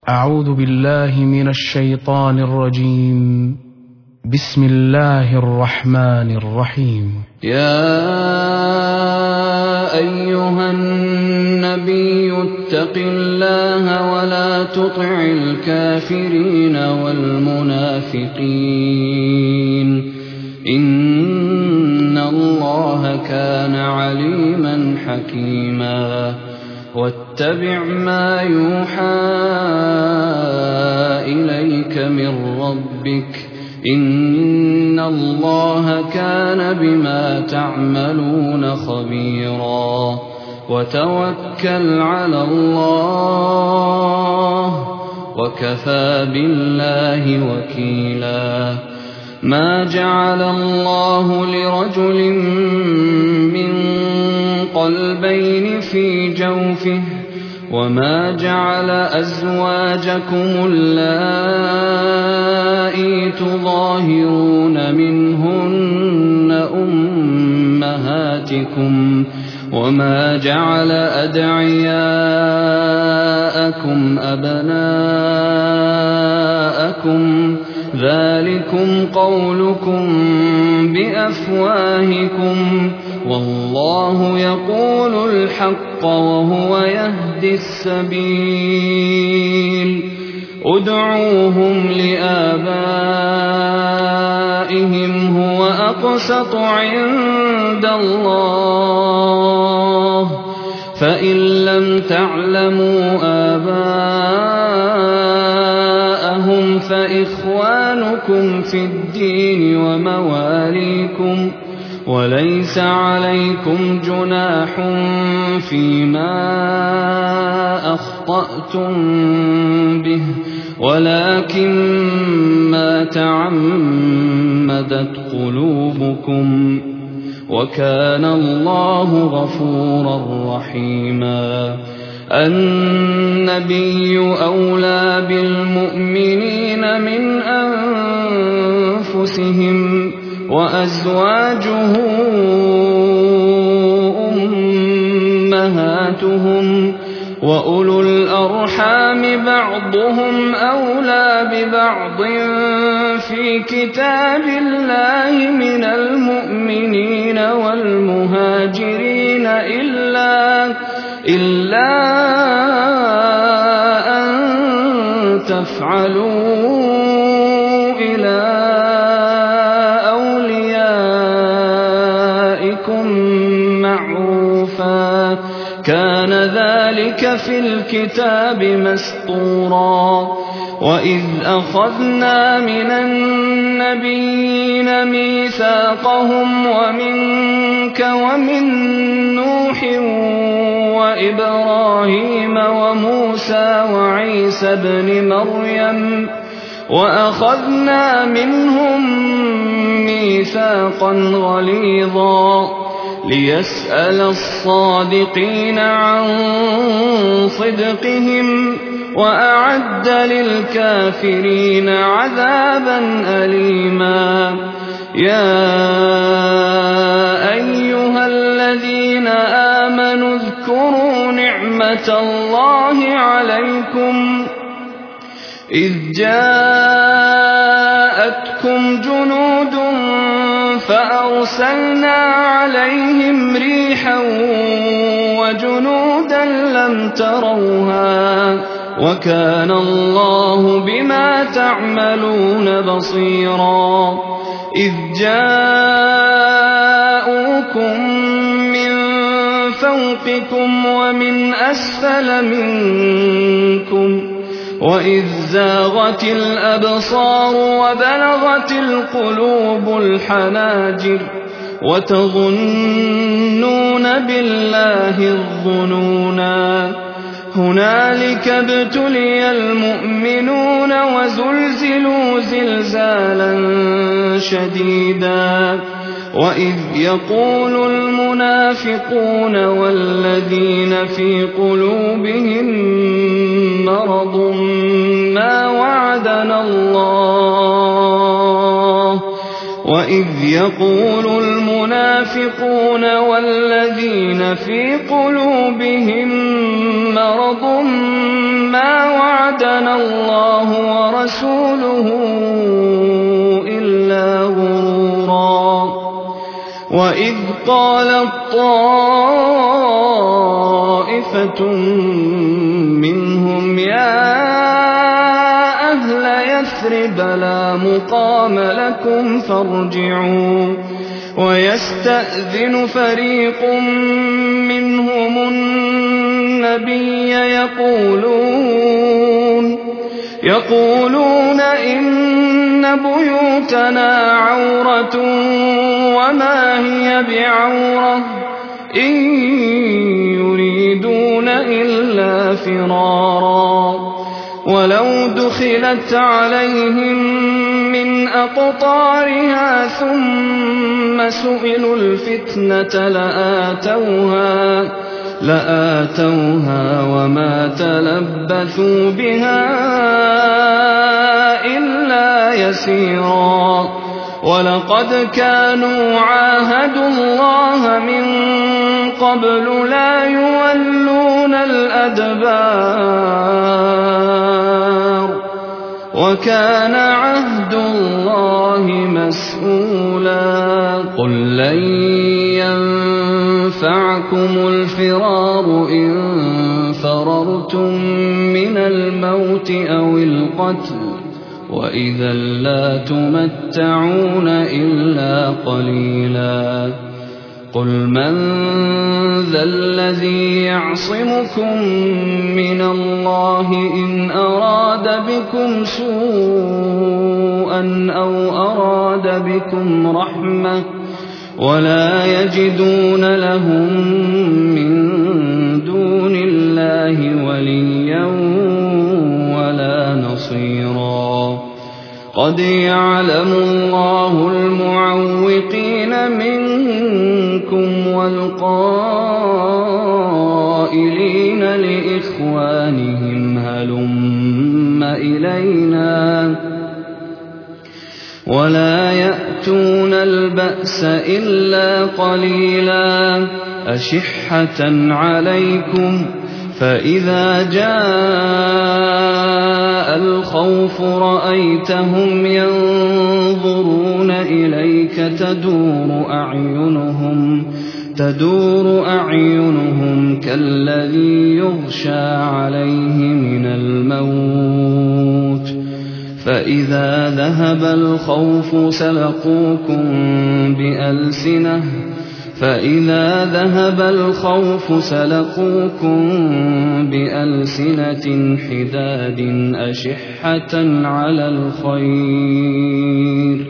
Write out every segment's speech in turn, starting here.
أعوذ بالله من الشيطان الرجيم. بسم الله الرحمن الرحيم. يا أيها النبي اتق الله ولا تطع الكافرين والمنافقين إن الله كان عليما حكيما. واتبع ما يوحى إليك من ربك إن الله كان بما تعملون خبيرا. وتوكل على الله وكفى بالله وكيلا. ما جعل الله لرجل من قلبين في جوفه وما جعل أزواجكم اللائي تظاهرون منهن أمهاتكم وما جعل أدعياءكم أبناءكم ذلكم قولكم بأفواهكم والله يقول الحق وهو يهدي السبيل. ادعوهم لآبائهم هو أقسط عند الله فإن لم تعلموا آباءهم فإخوانكم في الدين ومواليكم وليس عليكم جناح فيما أخطأتم به ولكن ما تعمدت قلوبكم وكان الله غفورا رحيما. النبي أولى بالمؤمنين من أنفسهم وأزواجه أمهاتهم وأولو الأرحام بعضهم أولى ببعض في كتاب الله من المؤمنين والمهاجرين إلا أن تفعلوا إلى أوليائكم معروفا كان ذلك في الكتاب مسطورا. وإذ أخذنا من النبيين ميثاقهم ومنك ومن نوح وإبراهيم وموسى وعيسى ابن مريم وأخذنا منهم ميثاقا غليظا ليسأل الصادقين عن صدقهم وأعد للكافرين عذابا أليما. يا أيها الذين آمنوا اذكروا نعمة الله عليكم إذ جاءتكم جنود فأرسلنا عليهم ريحا وجنودا لم تروها وكان الله بما تعملون بصيرا. إذ جاءوكم من فوقكم ومن أسفل منكم وإذ زاغت الأبصار وبلغت القلوب الحناجر وتظنون بالله الظنونا. هنالك ابتلي المؤمنون وزلزلوا زلزالا شديدا. وإذ يقول المنافقون والذين في قلوبهم مرض ما وعدنا الله وإذ يقول المنافقون والذين في قلوبهم مرض ما وعدنا الله ورسوله إلا غرورا وإذ قالت طائفة منهم يا أهل يثرب لا مقام لكم فارجعوا ويستأذن فريق منهم النبي يقولون إن بيوتنا عورة وما هي بعورة إن يريدون إلا فرارا ولو دخلت عليهم من أقطارها ثم سئلوا الفتنة لآتوها وما تلبثوا بها إلا يسيرا ولقد كانوا عاهدوا الله من قبل لا يولون الأدبار وكان عهد الله مسؤولا قل لن ينفعكم الفرار إن فررتم من الموت أو القتل وإذا لا تمتعون إلا قليلا قل من ذا الذي يعصمكم من الله إن أراد بكم سوءا أو أراد بكم رحمة ولا يجدون لهم من دون الله وليا ولا نصيرا قد يعلم الله المعوقين منكم والقائلين لإخوانهم هلم إلينا ولا يأتون البأس إلا قليلا أشحة عليكم فإذا جاء الخوف رأيتهم ينظرون إليك تدور أعينهم كالذي يغشى عليه من الموت فإذا ذهب الخوف سلقوكم بألسنة حداد أشحة على الخير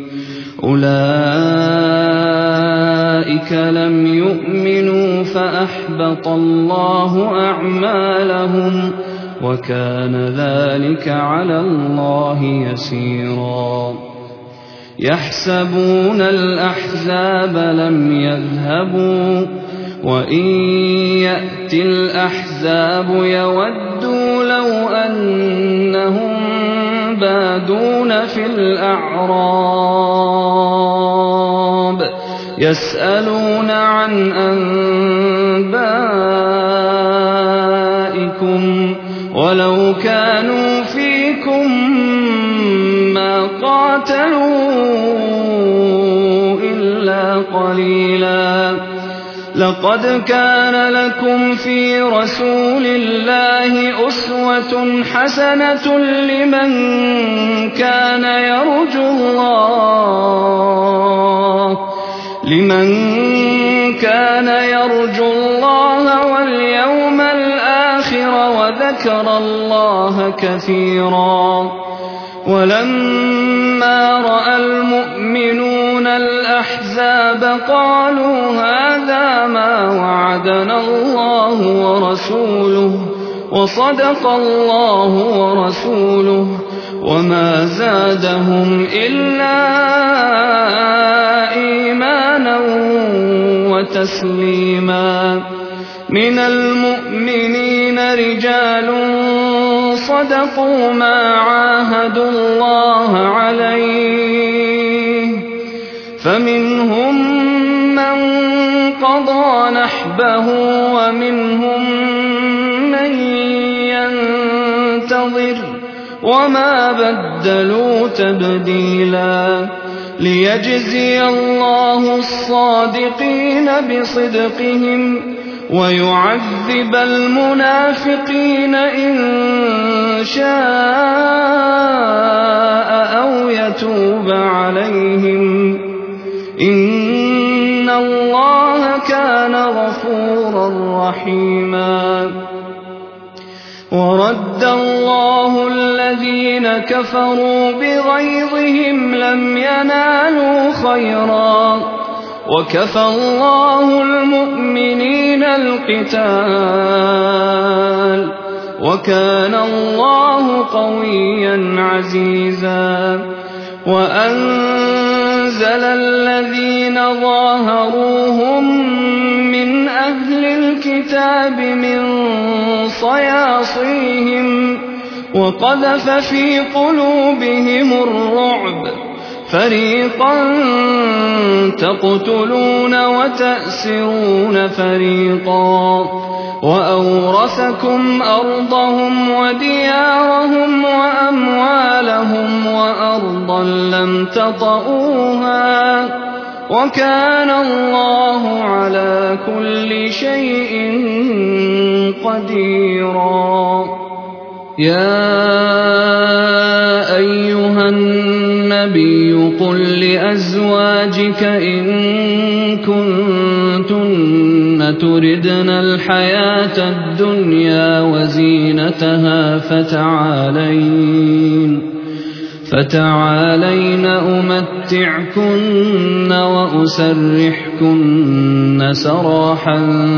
أولئك لم يؤمنوا فأحبط الله أعمالهم وكان ذلك على الله يسيرا يحسبون الأحزاب لم يذهبوا وإن يأتي الأحزاب يودوا لو أنهم بادون في الأعراب يسألون عن أنبائكم ولو كانوا فيكم ما قاتلوا إلا قليلا لقد كان لكم في رسول الله أسوة حسنة لمن كان يرجو الله واليوم الآخر وذكر الله كثيرا ولما رأى المؤمنون الأحزاب قالوا هذا ما وعدنا الله ورسوله وصدق الله ورسوله وما زادهم إلا إيمانا وتسليما من المؤمنين رجال صدقوا ما عاهدوا الله عليه فمنهم من قضى نحبه ومنهم من ينتظر وما بدلوا تبديلا ليجزي الله الصادقين بصدقهم ويعذب المنافقين إن شاء أو يتوب عليهم إن الله كان غفورا رحيما ورد الله الذين كفروا بغيظهم لم ينالوا خيرا وكفى الله المؤمنين القتال وكان الله قويا عزيزا وأنزل الذين ظاهروهم من أهل الكتاب من صياصيهم وقذف في قلوبهم الرعب فريقا تقتلون وتأسرون فريقا وأورثكم أرضهم وديارهم وأموالهم وأرضا لم تطئوها وكان الله على كل شيء قديرا يا أيها النبي قل لأزواجك إن كنتن تردن الحياة الدنيا وزينتها فتعالين أمتعكن وأسرحكن سراحا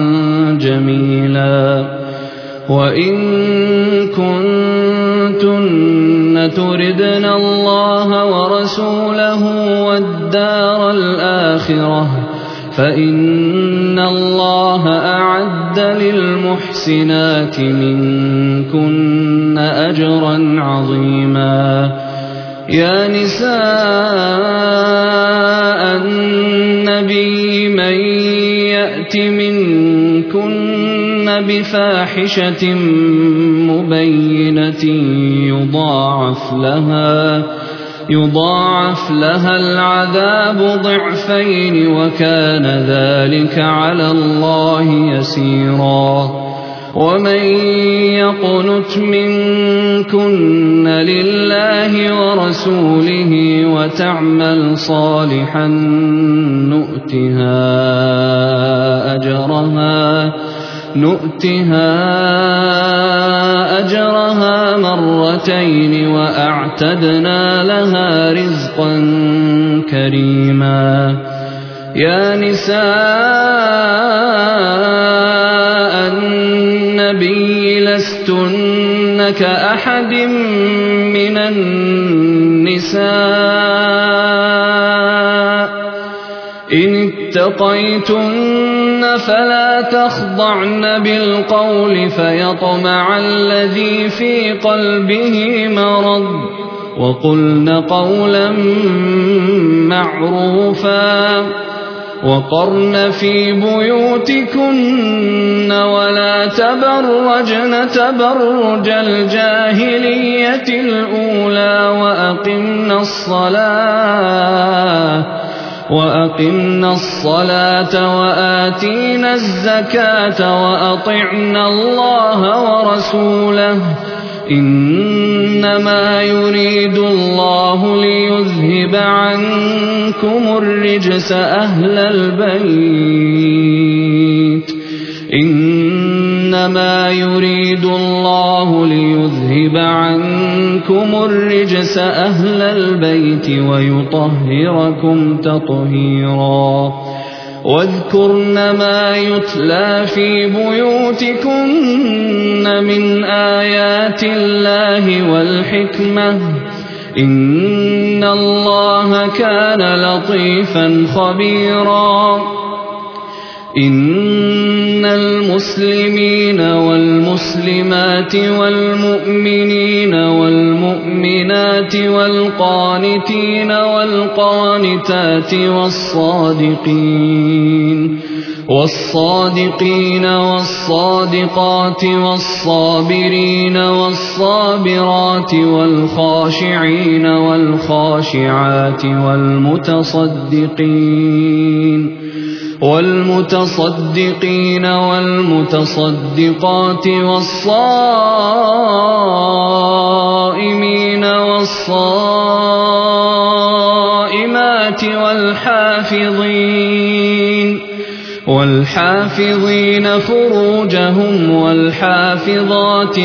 جميلا وإن كنتن تردن الله ورسوله والدار الآخرة فإن الله أعد للمحسنات منكن أجرا عظيما يا نساء النبي من يأت منكن بفاحشة مبينة يضاعف لها العذاب ضعفين وكان ذلك على الله يسيرا ومن يقنت منكن لله ورسوله وتعمل صالحا نؤتها أجرها مرتين وأعتدنا لها رزقا كريما يا نساء النبي لستن كأحد من النساء إن اتقيتن فلا تخضعن بالقول فيطمع الذي في قلبه مرض وقلن قولا معروفا وقرن في بيوتكن ولا تبرجن تبرج الجاهلية الأولى وأقمنا الصلاة وآتينا الزكاة وأطعنا الله ورسوله إنما يريد الله ليذهب عنكم الرجس أهل البيت إنما يريد الله ليذهب عنكم الرجس أهل البيت ويطهركم تطهيرا واذكرن ما يتلى في بيوتكن من آيات الله والحكمة إن الله كان لطيفا خبيرا إن المسلمين والمسلمات والمؤمنين والمؤمنات والقانتين والقانتات والصادقين والصادقات والصابرين والصابرات والخاشعين والخاشعات والمتصدقين والمتصدقات والصائمين والصائمات والحافظين فروجهم والحافظات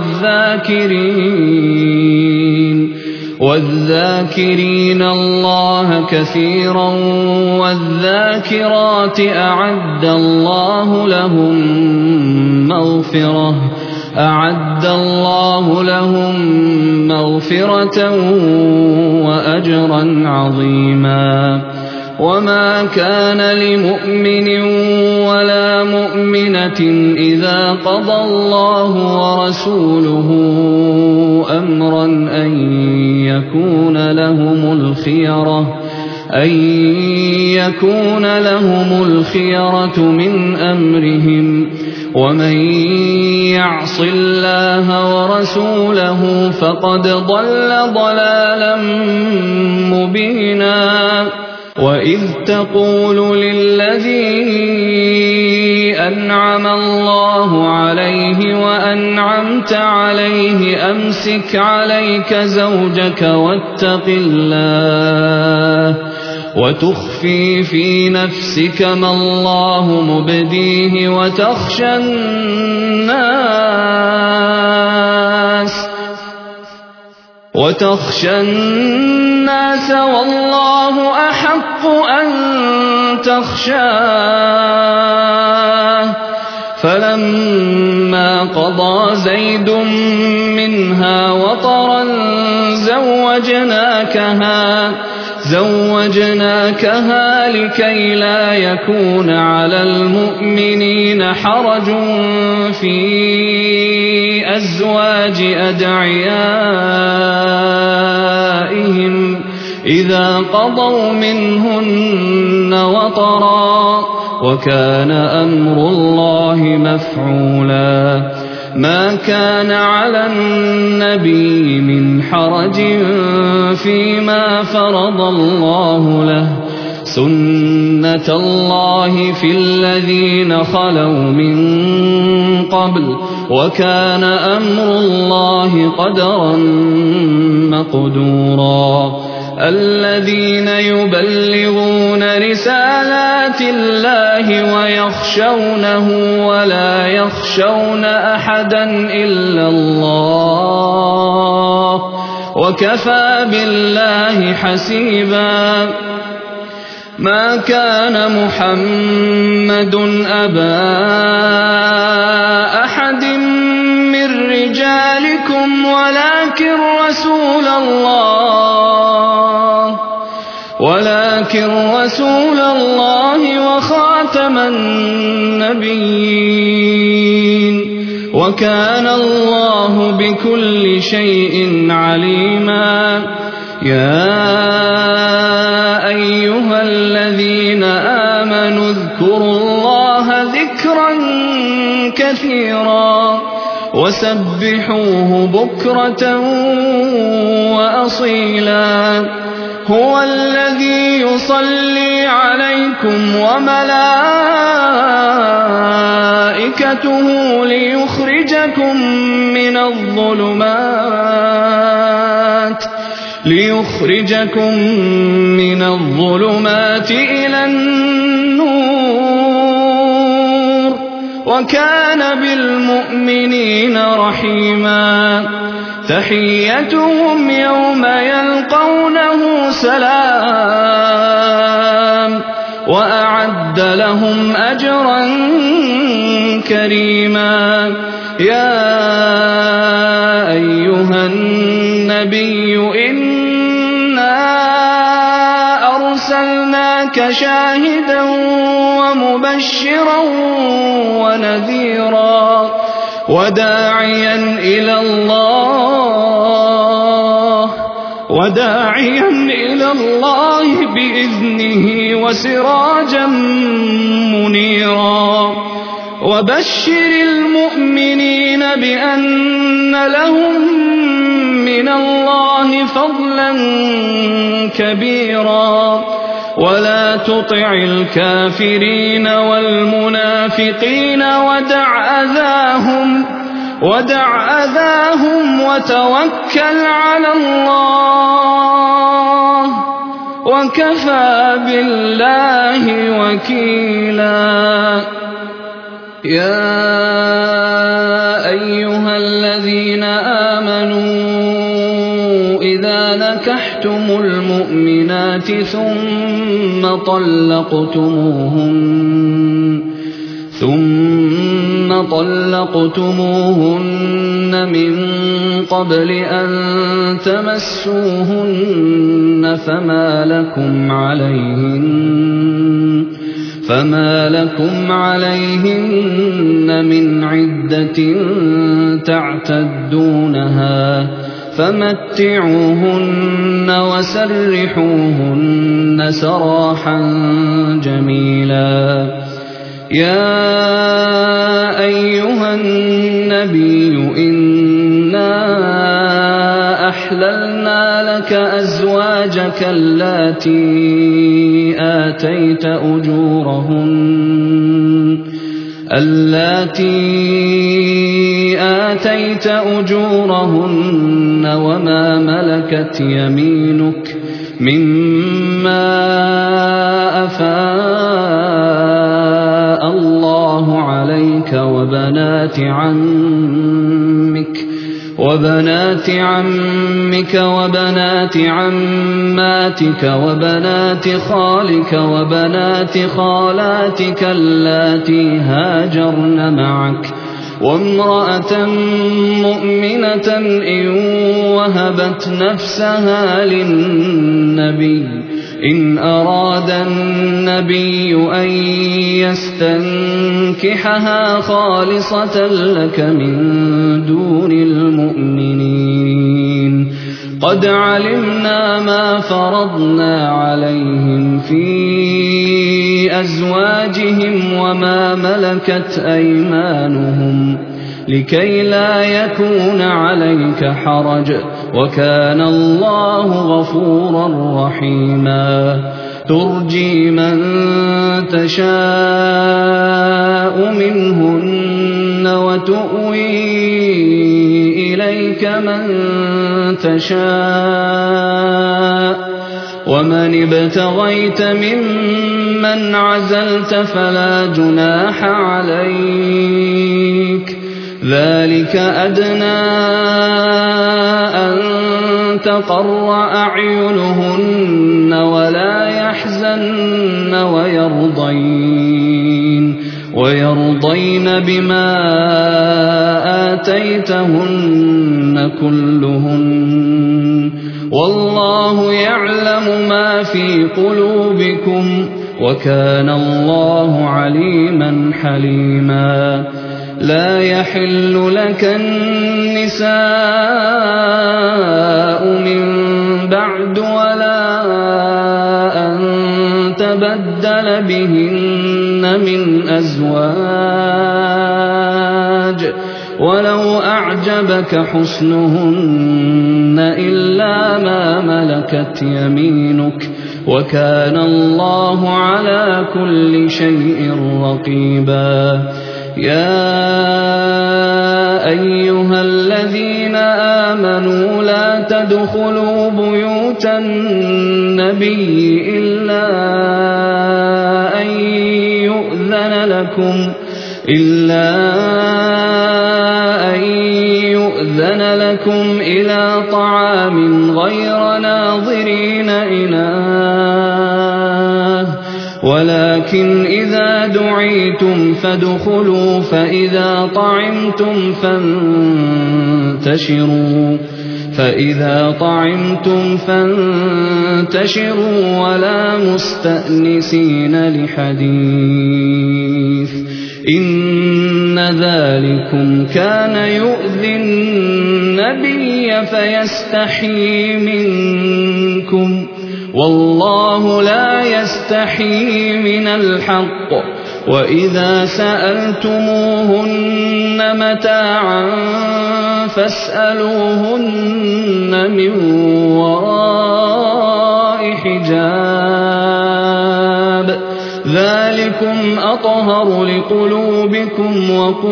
والذاكرين الله كثيرا والذاكرات أعد الله لهم مغفرة وأجرا عظيما. وما كان لمؤمن ولا مؤمنة إذا قضى الله ورسوله أمرا أن يكون لهم الخيرة من أمرهم ومن يعص الله ورسوله فقد ضل ضلالا مبينا. وإذ تقول للذي أنعم الله عليه وأنعمت عليه أمسك عليك زوجك واتق الله وتخفي في نفسك ما الله مبديه وتخشى الناس والله أحق أن تخشاه. فلما قضى زيد منها وطرا زوجناكها لكي لا يكون على المؤمنين حرج في أزواج أدعيائهم إذا قضوا منهن وطرا وكان أمر الله مفعولا. ما كان على النبي من حرج فيما فرض الله له سنة الله في الذين خلوا من قبل وكان أمر الله قدرا مقدورا. الذين يبلغون رسالات الله ويخشونه ولا يخشون أحدا إلا الله وكفى بالله حسيبا. ما كان محمد أبا أحد من رجالكم ولكن رسول الله وخاتم النبيين وكان الله بكل شيء عليما. يا أيها الذين آمنوا اذكروا الله ذكرا كثيرا وسبحوه بكرة وأصيلا. هو الذي يصلي عليكم وملائكته ليخرجكم من الظلمات إلى النور وكان بالمؤمنين رحيما. تحيتهم يوم يلقونه سلام وأعد لهم أجرا كريما. يا أيها النبي إنا أرسلناك شاهدا ومبشرا ونذيرا وداعيا إلى الله بإذنه وسراجا منيرا وبشر المؤمنين بأن لهم من الله فضلا كبيرا ولا تطع الكافرين والمنافقين ودع أذاهم وتوكل على الله وكفى بالله وكيلا. يا أيها الذين آمنوا إذا نكحتم المؤمنات ثم طلقتموهن من قبل أن تمسوهن فما لكم عليهن من عدة تعتدونها فمتعوهن وسرحوهن سراحا جميلا. يا أيها النبي إنا أحللنا لك أزواجك اللاتي آتيت أجورهن وما ملكت يمينك مما أفاء الله عليك وبنات عمك وبنات عماتك وبنات خالك وبنات خالاتك اللاتي هاجرن معك وامرأة مؤمنة إن وهبت نفسها للنبي إن أراد النبي أن يستنكحها خالصة لك من دون المؤمنين. قد علمنا ما فرضنا عليهم في أزواجهم وما ملكت أيمانهم لكي لا يكون عليك حرج وكان الله غفورا رحيما. ترجي من تشاء منهن وتؤوي إليك من تشاء ومن ابتغيت ممن عزلت فلا جناح عليك ذلك أدنى أن تقر أعينهن ولا يحزن ويرضين بما آتيتهن كلهن والله يعلم ما في قلوبكم وكان الله عليما حليما. لا يحل لك النساء من بعد ولا أن تبدل بهن من أزواج ولو أعجبك حسنهن إلا ما ملكت يمينك وكان الله على كل شيء رقيبا. يا أيها الذين آمنوا لا تدخلوا بيوت النبي إلا أن يؤذن لكم إلى طعام غير ناظرين إناه ولكن إذا دعيتم فادخلوا فإذا طعمتم فإذا طعمتم فانتشروا ولا مستأنسين لحديث إن ذلكم كان يؤذي النبي فيستحيي منكم والله لا يستحيي من الحق وإذا سألتموهن متاعا فاسألوهن من وراء حجاب ذلكم أطهر لقلوبكم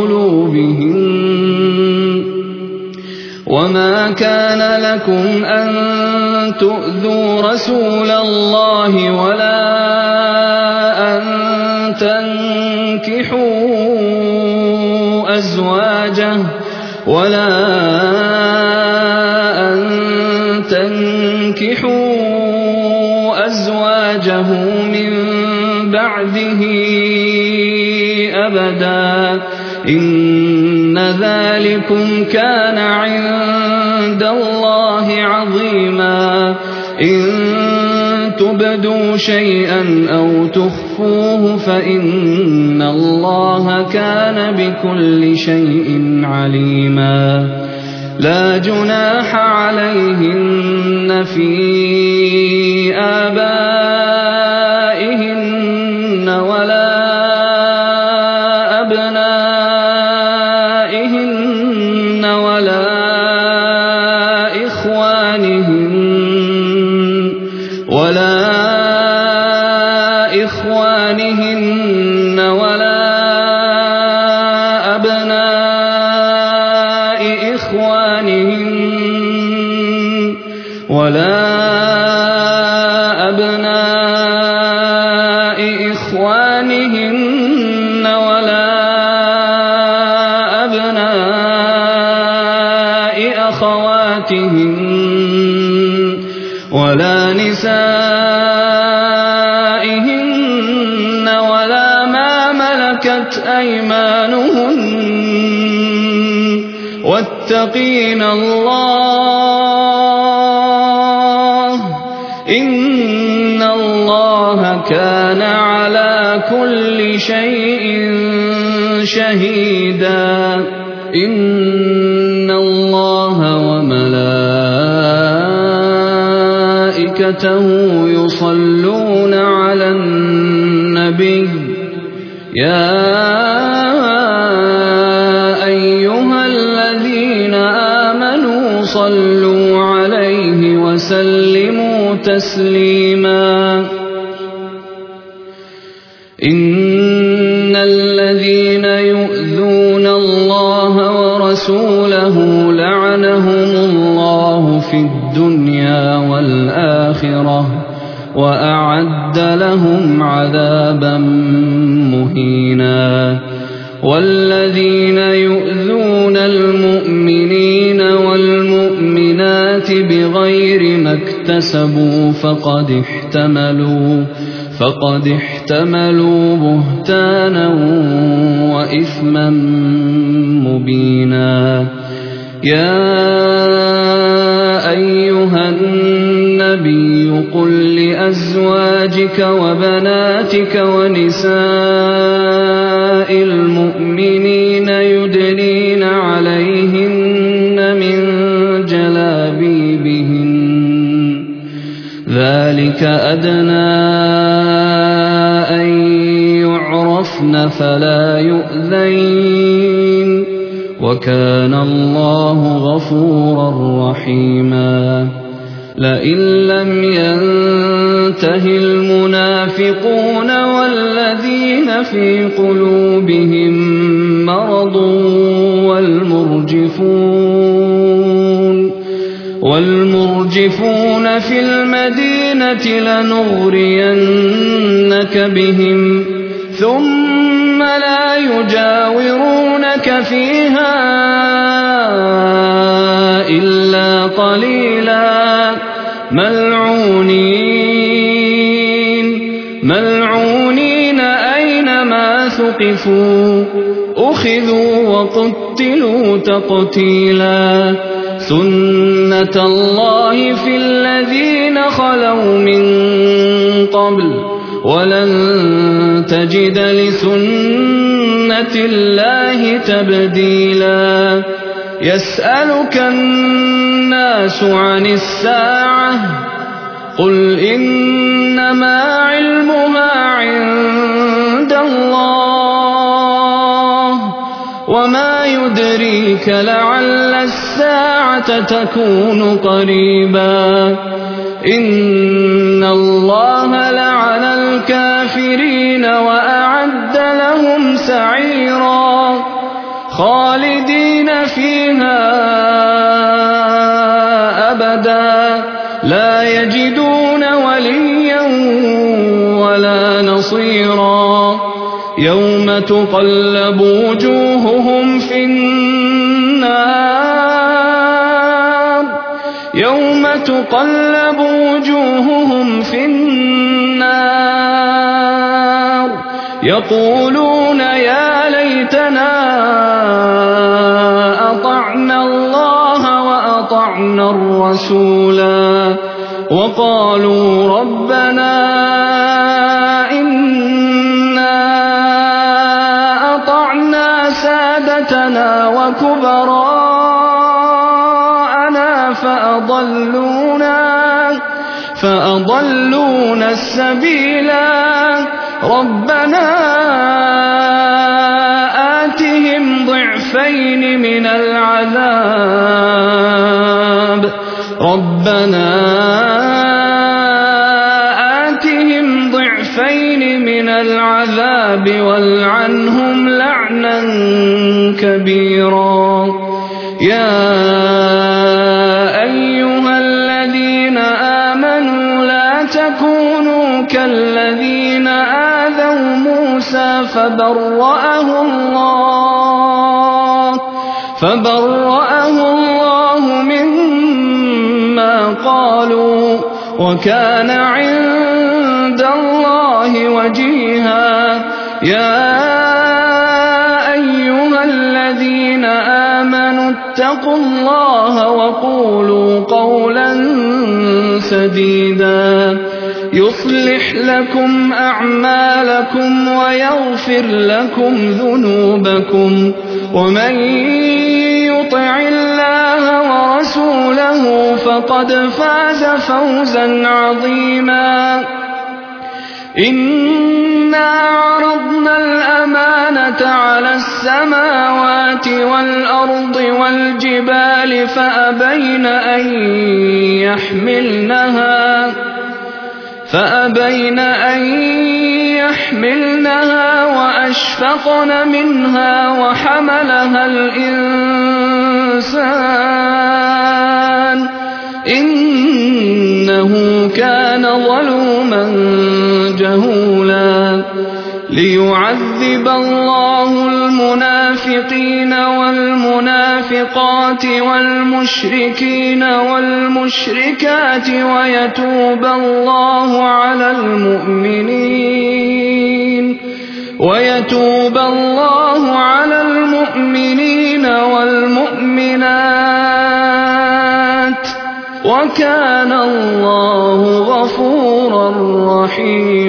وقلوبهن وما كان لكم أن تؤذوا رسول الله ولا أن تنكحوا أزواجه من بعده أبدا إن ذلكم كان عند الله عظيما إن تبدوا شيئا أو تخفوه فإن الله كان بكل شيء عليما لا جناح عليهن في آبائهن ولا أبنائهن ولا إخوانهن ولا أبناء إخوانهن ولا أبناء أخواتهن ولا نسائهن ولا ما ملكت أيمانهن واتقين الله إن الله كان على كل شيء شهيدا إن الله وملائكته يصلون على النبي يا أيها الذين آمنوا صلوا عليه وسلموا تسليما إن الذين يؤذون الله ورسوله لعنهم الله في الدنيا والآخرة وأعد لهم عذابا مهينا والذين يؤذون المؤمنين والمؤمنات بغير ما اكتسبوا فقد احتملوا بهتانا وإثما مبينا يا أيها النبي قل لأزواجك وبناتك ونساء المؤمنين يدنين عليهن من جلابيبهن ذلك أدنى أن يعرفن فلا يؤذين وكان الله غفورا رحيما لئن لم ينته المنافقون والذين في قلوبهم مرض والمرجفون في المدينة لنغرينك بهم ثم لا يجاورونك فيها إلا قليلا ملعونين أينما ثقفوا أخذوا وقتلوا تقتيلا سُنَّةَ اللَّهِ فِي الَّذِينَ خَلَوْا مِن قَبْلُ وَلَن تَجِدَ لِسُنَّةِ اللَّهِ تَبْدِيلًا يَسْأَلُكَ النَّاسُ عَنِ السَّاعَةِ قُلْ إِنَّمَا عِلْمُهَا عِندَ اللَّهِ وَمَا يُدْرِيكَ لَعَلَّ السَّاعَةَ تَكُونُ قَرِيبًا إِنَّ اللَّهَ لَعَنَ الْكَافِرِينَ وَأَعَدَّ لَهُمْ سَعِيرًا خَالِدِينَ فِيهَا أَبَدًا لَا يَجِدُونَ وَلِيًّا وَلَا نَصِيرًا يَوْمَ تُقَلَّبُ وُجُوهُهُمْ فِي النَّارِ يَقُولُونَ يَا لَيْتَنَا أَطَعْنَا اللَّهَ وَأَطَعْنَا الرَّسُولَا وَقَالُوا رَبَّنَا إِنَّا أَطَعْنَا سَادَتَنَا وَكُبَرَاءَنَا فَأَضَلُّونَا السَّبِيلَا رَبَّنَا آتِهِمْ ضِعْفَيْنِ مِنَ الْعَذَابِ وَالْعَنْهُمْ لَعْنًا كَبِيرًا يَا أَيُّهَا الَّذِينَ آمَنُوا لَا تَكُونُوا كَالَّذِينَ آذَوْا مُوسَىٰ فَبَرَّأَهُ اللَّهُ مِمَّا قَالُوا وَكَانَ عِندَ اللَّهِ وَجِيهًا يَا أَيُّهَا الَّذِينَ آمَنُوا اتَّقُوا اللَّهَ وَقُولُوا قَوْلًا سَدِيدًا يُصْلِحْ لَكُمْ أَعْمَالَكُمْ وَيَغْفِرْ لَكُمْ ذُنُوبَكُمْ وَمَن يُطِعِ اللَّهَ وَرَسُولَهُ فَقَدْ فَازَ فَوْزًا عَظِيمًا إِنَّا عَرَضْنَا الْأَمَانَةَ عَلَى السَّمَاوَاتِ وَالْأَرْضِ وَالْجِبَالِ فَأَبَيْنَ أَن يَحْمِلْنَهَا وَأَشْفَقْنَ مِنْهَا وَحَمَلَهَا الْإِنسَانُ إِنَّهُ كَانَ ظَلُومًا جَهُولًا لِيُعَذِّبَ اللَّهُ المنافقين والمنافقات والمشركين والمشركات ويتوب الله على المؤمنين والمؤمنات وكان الله غفورا رحيما